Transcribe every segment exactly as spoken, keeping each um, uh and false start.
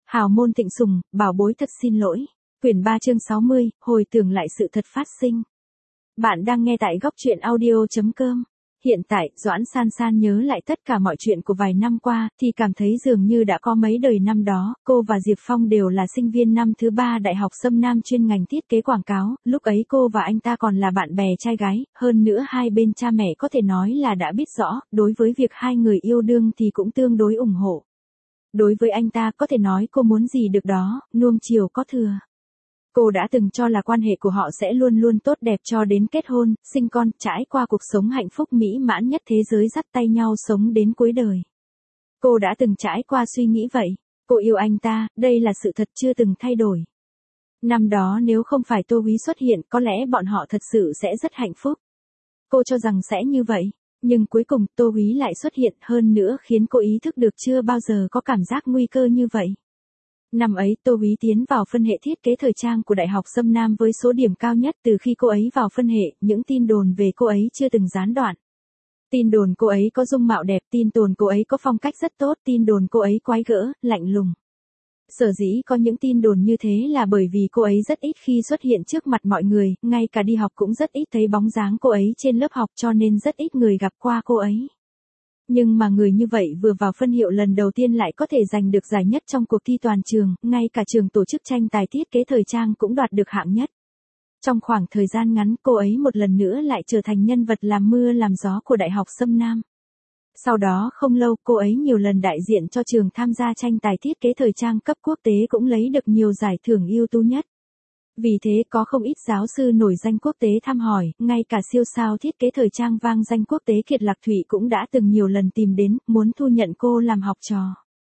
Hào môn Thịnh Sùng, bảo bối thật xin lỗi. Quyển ba chương sáu mươi, hồi tưởng lại sự thật phát sinh. Bạn đang nghe tại góc truyện audio chấm com. Hiện tại, Doãn San San nhớ lại tất cả mọi chuyện của vài năm qua, thì cảm thấy dường như đã có mấy đời năm đó, cô và Diệp Phong đều là sinh viên năm thứ ba Đại học Sâm Nam chuyên ngành thiết kế quảng cáo, lúc ấy cô và anh ta còn là bạn bè trai gái, hơn nữa hai bên cha mẹ có thể nói là đã biết rõ, đối với việc hai người yêu đương thì cũng tương đối ủng hộ. Đối với anh ta có thể nói cô muốn gì được đó, nuông chiều có thừa. Cô đã từng cho là quan hệ của họ sẽ luôn luôn tốt đẹp cho đến kết hôn, sinh con, trải qua cuộc sống hạnh phúc mỹ mãn nhất thế giới dắt tay nhau sống đến cuối đời. Cô đã từng trải qua suy nghĩ vậy. Cô yêu anh ta, đây là sự thật chưa từng thay đổi. Năm đó nếu không phải Tô Úy xuất hiện có lẽ bọn họ thật sự sẽ rất hạnh phúc. Cô cho rằng sẽ như vậy. Nhưng cuối cùng Tô Úy lại xuất hiện hơn nữa khiến cô ý thức được chưa bao giờ có cảm giác nguy cơ như vậy. Năm ấy Tô Úy tiến vào phân hệ thiết kế thời trang của Đại học Sâm Nam với số điểm cao nhất từ khi cô ấy vào phân hệ, những tin đồn về cô ấy chưa từng gián đoạn. Tin đồn cô ấy có dung mạo đẹp, tin đồn cô ấy có phong cách rất tốt, tin đồn cô ấy quái gở, lạnh lùng. Sở dĩ có những tin đồn như thế là bởi vì cô ấy rất ít khi xuất hiện trước mặt mọi người, ngay cả đi học cũng rất ít thấy bóng dáng cô ấy trên lớp học cho nên rất ít người gặp qua cô ấy. Nhưng mà người như vậy vừa vào phân hiệu lần đầu tiên lại có thể giành được giải nhất trong cuộc thi toàn trường, ngay cả trường tổ chức tranh tài thiết kế thời trang cũng đoạt được hạng nhất. Trong khoảng thời gian ngắn cô ấy một lần nữa lại trở thành nhân vật làm mưa làm gió của Đại học Sâm Nam. Sau đó không lâu cô ấy nhiều lần đại diện cho trường tham gia tranh tài thiết kế thời trang cấp quốc tế cũng lấy được nhiều giải thưởng ưu tú nhất. Vì thế có không ít giáo sư nổi danh quốc tế thăm hỏi, ngay cả siêu sao thiết kế thời trang vang danh quốc tế Kiệt Lạc Thụy cũng đã từng nhiều lần tìm đến, muốn thu nhận cô làm học trò.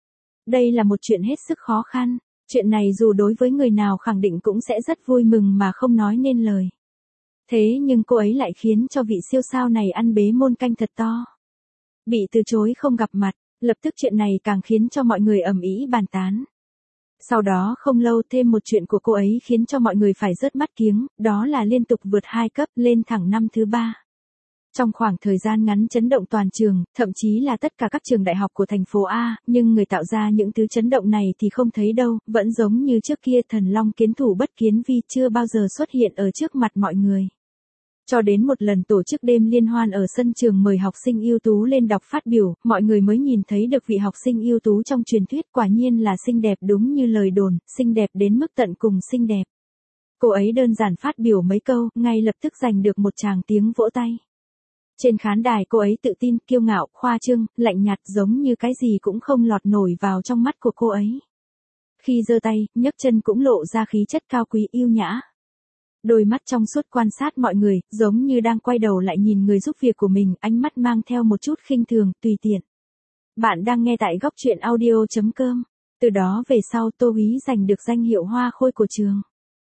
Đây là một chuyện hết sức khó khăn, chuyện này dù đối với người nào khẳng định cũng sẽ rất vui mừng mà không nói nên lời. Thế nhưng cô ấy lại khiến cho vị siêu sao này ăn bế môn canh thật to. Bị từ chối không gặp mặt, lập tức chuyện này càng khiến cho mọi người ầm ĩ bàn tán. Sau đó không lâu thêm một chuyện của cô ấy khiến cho mọi người phải rớt mắt kiếng, đó là liên tục vượt hai cấp lên thẳng năm thứ ba. Trong khoảng thời gian ngắn chấn động toàn trường, thậm chí là tất cả các trường đại học của thành phố A, nhưng người tạo ra những thứ chấn động này thì không thấy đâu, vẫn giống như trước kia thần long kiến thủ bất kiến vi chưa bao giờ xuất hiện ở trước mặt mọi người. Cho đến một lần tổ chức đêm liên hoan ở sân trường mời học sinh ưu tú lên đọc phát biểu, mọi người mới nhìn thấy được vị học sinh ưu tú trong truyền thuyết quả nhiên là xinh đẹp đúng như lời đồn, xinh đẹp đến mức tận cùng xinh đẹp. Cô ấy đơn giản phát biểu mấy câu, ngay lập tức giành được một tràng tiếng vỗ tay. Trên khán đài cô ấy tự tin, kiêu ngạo, khoa trương, lạnh nhạt giống như cái gì cũng không lọt nổi vào trong mắt của cô ấy. Khi giơ tay, nhấc chân cũng lộ ra khí chất cao quý yêu nhã. Đôi mắt trong suốt quan sát mọi người, giống như đang quay đầu lại nhìn người giúp việc của mình, ánh mắt mang theo một chút khinh thường, tùy tiện. Bạn đang nghe tại góc truyện audio chấm com. Từ đó về sau Tô Úy giành được danh hiệu hoa khôi của trường.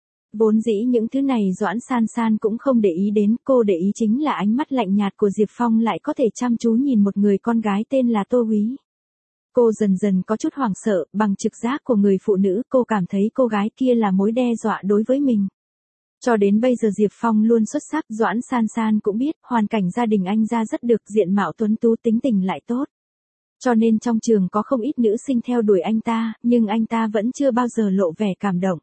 Vốn dĩ những thứ này Doãn San San cũng không để ý đến, cô để ý chính là ánh mắt lạnh nhạt của Diệp Phong lại có thể chăm chú nhìn một người con gái tên là Tô Úy. Cô dần dần có chút hoảng sợ, bằng trực giác của người phụ nữ cô cảm thấy cô gái kia là mối đe dọa đối với mình. Cho đến bây giờ Diệp Phong luôn xuất sắc, Doãn San San cũng biết, hoàn cảnh gia đình anh ra rất được, diện mạo tuấn tú tính tình lại tốt. Cho nên trong trường có không ít nữ sinh theo đuổi anh ta, nhưng anh ta vẫn chưa bao giờ lộ vẻ cảm động.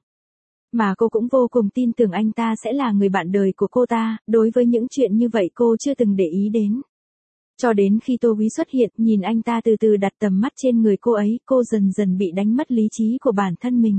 Mà cô cũng vô cùng tin tưởng anh ta sẽ là người bạn đời của cô ta, đối với những chuyện như vậy cô chưa từng để ý đến. Cho đến khi Tô Úy xuất hiện, nhìn anh ta từ từ đặt tầm mắt trên người cô ấy, cô dần dần bị đánh mất lý trí của bản thân mình.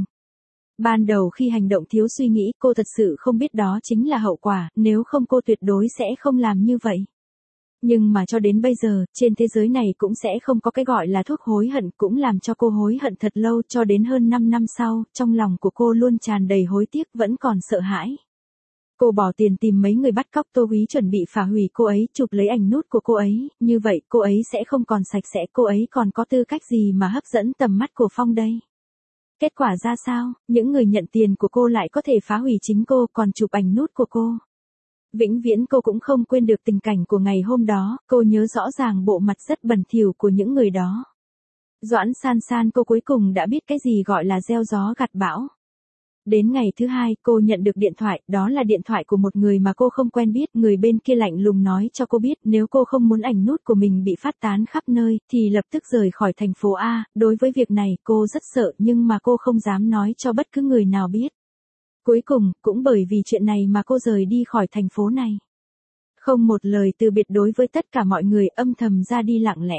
Ban đầu khi hành động thiếu suy nghĩ, cô thật sự không biết đó chính là hậu quả, nếu không cô tuyệt đối sẽ không làm như vậy. Nhưng mà cho đến bây giờ, trên thế giới này cũng sẽ không có cái gọi là thuốc hối hận, cũng làm cho cô hối hận thật lâu, cho đến hơn năm năm sau, trong lòng của cô luôn tràn đầy hối tiếc, vẫn còn sợ hãi. Cô bỏ tiền tìm mấy người bắt cóc Tô Úy chuẩn bị phá hủy cô ấy, chụp lấy ảnh nút của cô ấy, như vậy cô ấy sẽ không còn sạch sẽ, cô ấy còn có tư cách gì mà hấp dẫn tầm mắt của Phong đây. Kết quả ra sao, những người nhận tiền của cô lại có thể phá hủy chính cô còn chụp ảnh nút của cô. Vĩnh viễn cô cũng không quên được tình cảnh của ngày hôm đó, cô nhớ rõ ràng bộ mặt rất bẩn thỉu của những người đó. Doãn San San cô cuối cùng đã biết cái gì gọi là gieo gió gặt bão. Đến ngày thứ hai, cô nhận được điện thoại, đó là điện thoại của một người mà cô không quen biết, người bên kia lạnh lùng nói cho cô biết nếu cô không muốn ảnh nút của mình bị phát tán khắp nơi, thì lập tức rời khỏi thành phố A. Đối với việc này, cô rất sợ nhưng mà cô không dám nói cho bất cứ người nào biết. Cuối cùng, cũng bởi vì chuyện này mà cô rời đi khỏi thành phố này. Không một lời từ biệt đối với tất cả mọi người, âm thầm ra đi lặng lẽ.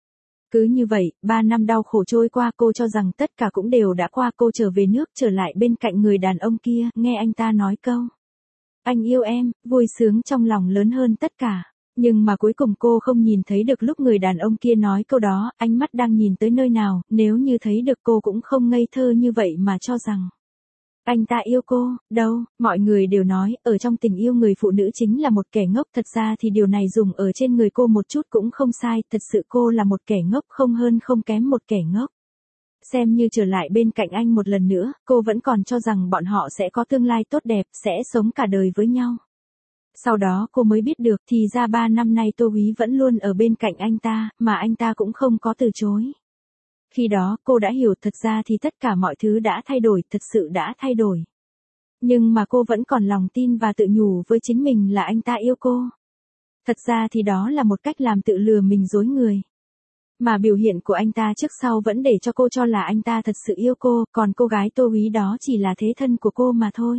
Cứ như vậy, ba năm đau khổ trôi qua, cô cho rằng tất cả cũng đều đã qua. Cô trở về nước, trở lại bên cạnh người đàn ông kia, nghe anh ta nói câu anh yêu em, vui sướng trong lòng lớn hơn tất cả. Nhưng mà cuối cùng cô không nhìn thấy được lúc người đàn ông kia nói câu đó, ánh mắt đang nhìn tới nơi nào, nếu như thấy được cô cũng không ngây thơ như vậy mà cho rằng anh ta yêu cô. Đâu, mọi người đều nói, ở trong tình yêu người phụ nữ chính là một kẻ ngốc, thật ra thì điều này dùng ở trên người cô một chút cũng không sai, thật sự cô là một kẻ ngốc, không hơn không kém một kẻ ngốc. Xem như trở lại bên cạnh anh một lần nữa, cô vẫn còn cho rằng bọn họ sẽ có tương lai tốt đẹp, sẽ sống cả đời với nhau. Sau đó cô mới biết được thì ra ba năm nay Tô Úy vẫn luôn ở bên cạnh anh ta, mà anh ta cũng không có từ chối. Khi đó cô đã hiểu thật ra thì tất cả mọi thứ đã thay đổi, thật sự đã thay đổi. Nhưng mà cô vẫn còn lòng tin và tự nhủ với chính mình là anh ta yêu cô. Thật ra thì đó là một cách làm tự lừa mình dối người. Mà biểu hiện của anh ta trước sau vẫn để cho cô cho là anh ta thật sự yêu cô, còn cô gái Tô Úy đó chỉ là thế thân của cô mà thôi.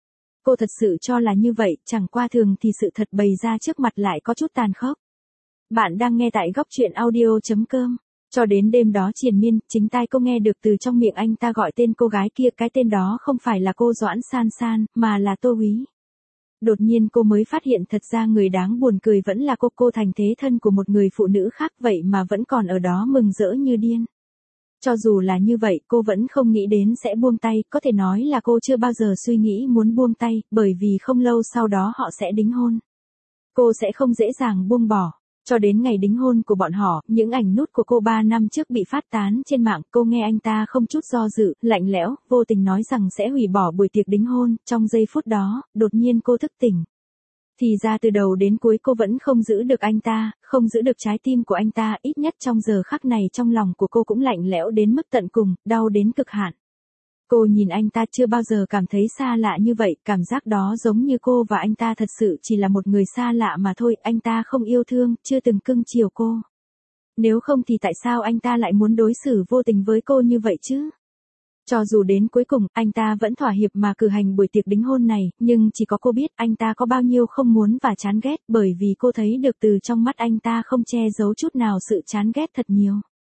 Cô thật sự cho là như vậy, chẳng qua thường thì sự thật bày ra trước mặt lại có chút tàn khốc. Bạn đang nghe tại góc truyện audio chấm com. Cho đến đêm đó triền miên, chính tai cô nghe được từ trong miệng anh ta gọi tên cô gái kia, cái tên đó không phải là cô Doãn San San, mà là Tô Úy. Đột nhiên cô mới phát hiện thật ra người đáng buồn cười vẫn là cô, cô thành thế thân của một người phụ nữ khác vậy mà vẫn còn ở đó mừng rỡ như điên. Cho dù là như vậy, cô vẫn không nghĩ đến sẽ buông tay, có thể nói là cô chưa bao giờ suy nghĩ muốn buông tay, bởi vì không lâu sau đó họ sẽ đính hôn. Cô sẽ không dễ dàng buông bỏ. Cho đến ngày đính hôn của bọn họ, những ảnh nút của cô ba năm trước bị phát tán trên mạng, cô nghe anh ta không chút do dự, lạnh lẽo, vô tình nói rằng sẽ hủy bỏ buổi tiệc đính hôn, trong giây phút đó, đột nhiên cô thức tỉnh. Thì ra từ đầu đến cuối cô vẫn không giữ được anh ta, không giữ được trái tim của anh ta, ít nhất trong giờ khắc này trong lòng của cô cũng lạnh lẽo đến mức tận cùng, đau đến cực hạn. Cô nhìn anh ta chưa bao giờ cảm thấy xa lạ như vậy, cảm giác đó giống như cô và anh ta thật sự chỉ là một người xa lạ mà thôi, anh ta không yêu thương, chưa từng cưng chiều cô. Nếu không thì tại sao anh ta lại muốn đối xử vô tình với cô như vậy chứ? Cho dù đến cuối cùng, anh ta vẫn thỏa hiệp mà cử hành buổi tiệc đính hôn này, nhưng chỉ có cô biết anh ta có bao nhiêu không muốn và chán ghét, bởi vì cô thấy được từ trong mắt anh ta không che giấu chút nào sự chán ghét thật nhiều.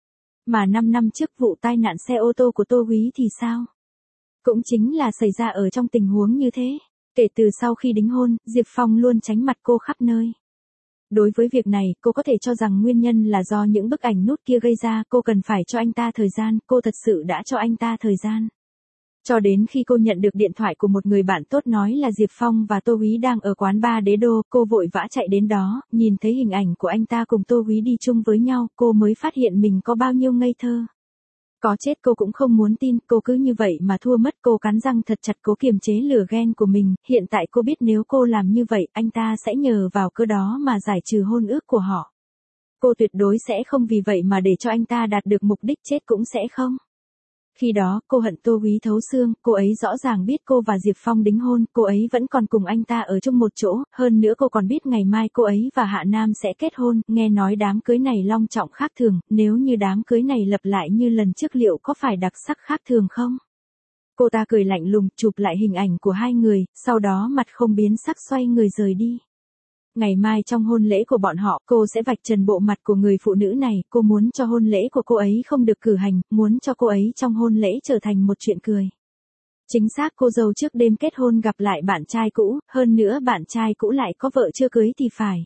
Mà năm năm trước vụ tai nạn xe ô tô của Tô Úy thì sao? Cũng chính là xảy ra ở trong tình huống như thế. Kể từ sau khi đính hôn, Diệp Phong luôn tránh mặt cô khắp nơi. Đối với việc này, cô có thể cho rằng nguyên nhân là do những bức ảnh nút kia gây ra, cô cần phải cho anh ta thời gian, cô thật sự đã cho anh ta thời gian. Cho đến khi cô nhận được điện thoại của một người bạn tốt nói là Diệp Phong và Tô Úy đang ở quán bar Đế Đô, cô vội vã chạy đến đó, nhìn thấy hình ảnh của anh ta cùng Tô Úy đi chung với nhau, cô mới phát hiện mình có bao nhiêu ngây thơ. Có chết cô cũng không muốn tin, cô cứ như vậy mà thua mất, cô cắn răng thật chặt cố kiềm chế lửa ghen của mình, hiện tại cô biết nếu cô làm như vậy, anh ta sẽ nhờ vào cơ đó mà giải trừ hôn ước của họ. Cô tuyệt đối sẽ không vì vậy mà để cho anh ta đạt được mục đích, chết cũng sẽ không. Khi đó, cô hận Tô Úy thấu xương, cô ấy rõ ràng biết cô và Diệp Phong đính hôn, cô ấy vẫn còn cùng anh ta ở chung một chỗ, hơn nữa cô còn biết ngày mai cô ấy và Hạ Nam sẽ kết hôn, nghe nói đám cưới này long trọng khác thường, nếu như đám cưới này lặp lại như lần trước liệu có phải đặc sắc khác thường không? Cô ta cười lạnh lùng, chụp lại hình ảnh của hai người, sau đó mặt không biến sắc xoay người rời đi. Ngày mai trong hôn lễ của bọn họ, cô sẽ vạch trần bộ mặt của người phụ nữ này, cô muốn cho hôn lễ của cô ấy không được cử hành, muốn cho cô ấy trong hôn lễ trở thành một chuyện cười. Chính xác, cô dâu trước đêm kết hôn gặp lại bạn trai cũ, hơn nữa bạn trai cũ lại có vợ chưa cưới thì phải.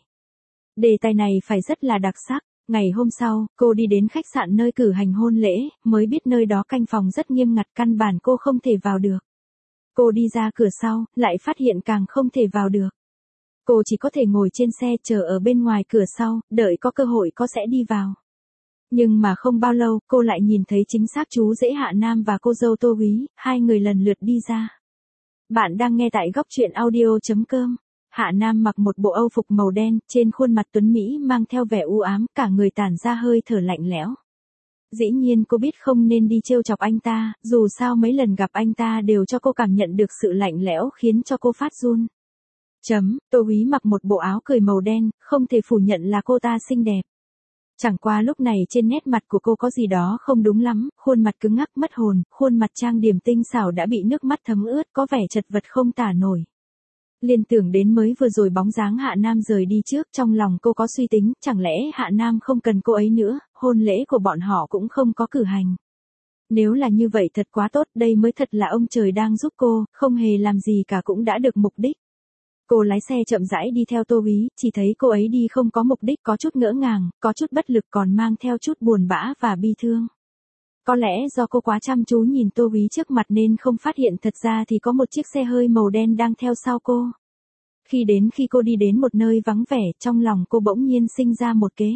Đề tài này phải rất là đặc sắc. Ngày hôm sau, cô đi đến khách sạn nơi cử hành hôn lễ, mới biết nơi đó canh phòng rất nghiêm ngặt, căn bản cô không thể vào được. Cô đi ra cửa sau, lại phát hiện càng không thể vào được. Cô chỉ có thể ngồi trên xe chờ ở bên ngoài cửa sau, đợi có cơ hội có sẽ đi vào. Nhưng mà không bao lâu, cô lại nhìn thấy chính xác chú rể Hạ Nam và cô dâu Tô Úy, hai người lần lượt đi ra. Bạn đang nghe tại góc truyện audio chấm com. Hạ Nam mặc một bộ âu phục màu đen, trên khuôn mặt tuấn Mỹ mang theo vẻ u ám, cả người tản ra hơi thở lạnh lẽo. Dĩ nhiên cô biết không nên đi trêu chọc anh ta, dù sao mấy lần gặp anh ta đều cho cô cảm nhận được sự lạnh lẽo khiến cho cô phát run. Chấm, Tô Úy mặc một bộ áo cười màu đen, không thể phủ nhận là cô ta xinh đẹp. Chẳng qua lúc này trên nét mặt của cô có gì đó không đúng lắm, khuôn mặt cứng ngắc mất hồn, khuôn mặt trang điểm tinh xảo đã bị nước mắt thấm ướt, có vẻ chật vật không tả nổi. Liên tưởng đến mới vừa rồi bóng dáng Hạ Nam rời đi trước, trong lòng cô có suy tính, chẳng lẽ Hạ Nam không cần cô ấy nữa, hôn lễ của bọn họ cũng không có cử hành. Nếu là như vậy thật quá tốt, đây mới thật là ông trời đang giúp cô, không hề làm gì cả cũng đã được mục đích. Cô lái xe chậm rãi đi theo Tô Úy, chỉ thấy cô ấy đi không có mục đích, có chút ngỡ ngàng, có chút bất lực, còn mang theo chút buồn bã và bi thương. Có lẽ do cô quá chăm chú nhìn Tô Úy trước mặt nên không phát hiện thật ra thì có một chiếc xe hơi màu đen đang theo sau cô. Khi đến khi cô đi đến một nơi vắng vẻ, trong lòng cô bỗng nhiên sinh ra một kế.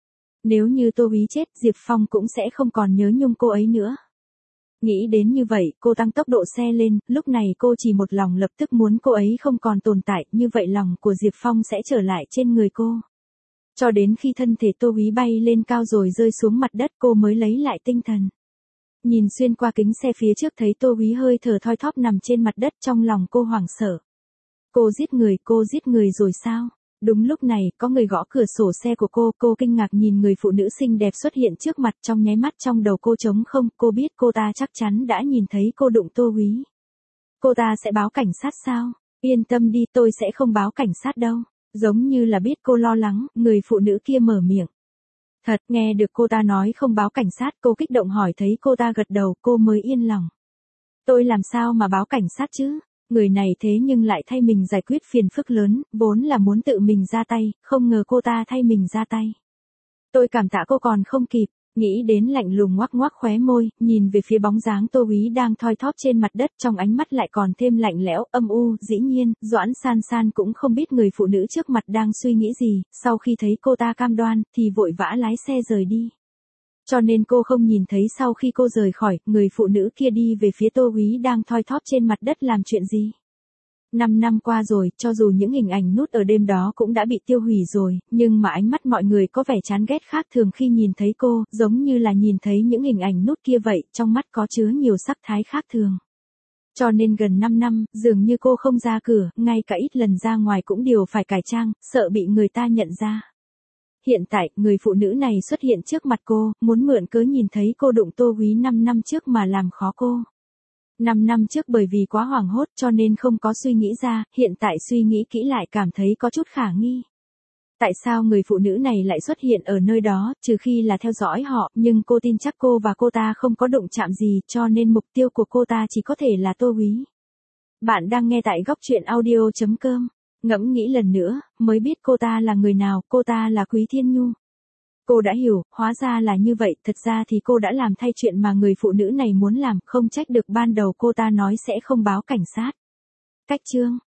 Nếu như Tô Úy chết, Diệp Phong cũng sẽ không còn nhớ nhung cô ấy nữa. Nghĩ đến như vậy, cô tăng tốc độ xe lên, lúc này cô chỉ một lòng lập tức muốn cô ấy không còn tồn tại, như vậy lòng của Diệp Phong sẽ trở lại trên người cô. Cho đến khi thân thể Tô Úy bay lên cao rồi rơi xuống mặt đất cô mới lấy lại tinh thần. Nhìn xuyên qua kính xe phía trước thấy Tô Úy hơi thở thoi thóp nằm trên mặt đất, trong lòng cô hoảng sợ. Cô giết người, cô giết người rồi sao? Đúng lúc này, có người gõ cửa sổ xe của cô, cô kinh ngạc nhìn người phụ nữ xinh đẹp xuất hiện trước mặt, trong nháy mắt trong đầu cô trống không, cô biết cô ta chắc chắn đã nhìn thấy cô đụng Tô Úy. Cô ta sẽ báo cảnh sát sao? Yên tâm đi, tôi sẽ không báo cảnh sát đâu. Giống như là biết cô lo lắng, người phụ nữ kia mở miệng. Thật, nghe được cô ta nói không báo cảnh sát, cô kích động hỏi, thấy cô ta gật đầu, cô mới yên lòng. Tôi làm sao mà báo cảnh sát chứ? Người này thế nhưng lại thay mình giải quyết phiền phức lớn, vốn là muốn tự mình ra tay, không ngờ cô ta thay mình ra tay. Tôi cảm tạ cô còn không kịp, nghĩ đến lạnh lùng ngoắc ngoắc khóe môi, nhìn về phía bóng dáng Tô Úy đang thoi thóp trên mặt đất, trong ánh mắt lại còn thêm lạnh lẽo, âm u. Dĩ nhiên, Doãn San San cũng không biết người phụ nữ trước mặt đang suy nghĩ gì, sau khi thấy cô ta cam đoan, thì vội vã lái xe rời đi. Cho nên cô không nhìn thấy sau khi cô rời khỏi, người phụ nữ kia đi về phía Tô Úy đang thoi thóp trên mặt đất làm chuyện gì. Năm năm qua rồi, cho dù những hình ảnh nút ở đêm đó cũng đã bị tiêu hủy rồi, nhưng mà ánh mắt mọi người có vẻ chán ghét khác thường khi nhìn thấy cô, giống như là nhìn thấy những hình ảnh nút kia vậy, trong mắt có chứa nhiều sắc thái khác thường. Cho nên gần năm năm, dường như cô không ra cửa, ngay cả ít lần ra ngoài cũng đều phải cải trang, sợ bị người ta nhận ra. Hiện tại, người phụ nữ này xuất hiện trước mặt cô, muốn mượn cớ nhìn thấy cô đụng Tô Úy năm năm trước mà làm khó cô. năm năm trước bởi vì quá hoảng hốt cho nên không có suy nghĩ ra, hiện tại suy nghĩ kỹ lại cảm thấy có chút khả nghi. Tại sao người phụ nữ này lại xuất hiện ở nơi đó, trừ khi là theo dõi họ, nhưng cô tin chắc cô và cô ta không có đụng chạm gì, cho nên mục tiêu của cô ta chỉ có thể là Tô Úy. Bạn đang nghe tại góc truyện audio chấm com. Ngẫm nghĩ lần nữa, mới biết cô ta là người nào, cô ta là Quý Thiên Nhu. Cô đã hiểu, hóa ra là như vậy, thật ra thì cô đã làm thay chuyện mà người phụ nữ này muốn làm, không trách được ban đầu cô ta nói sẽ không báo cảnh sát. Cách chương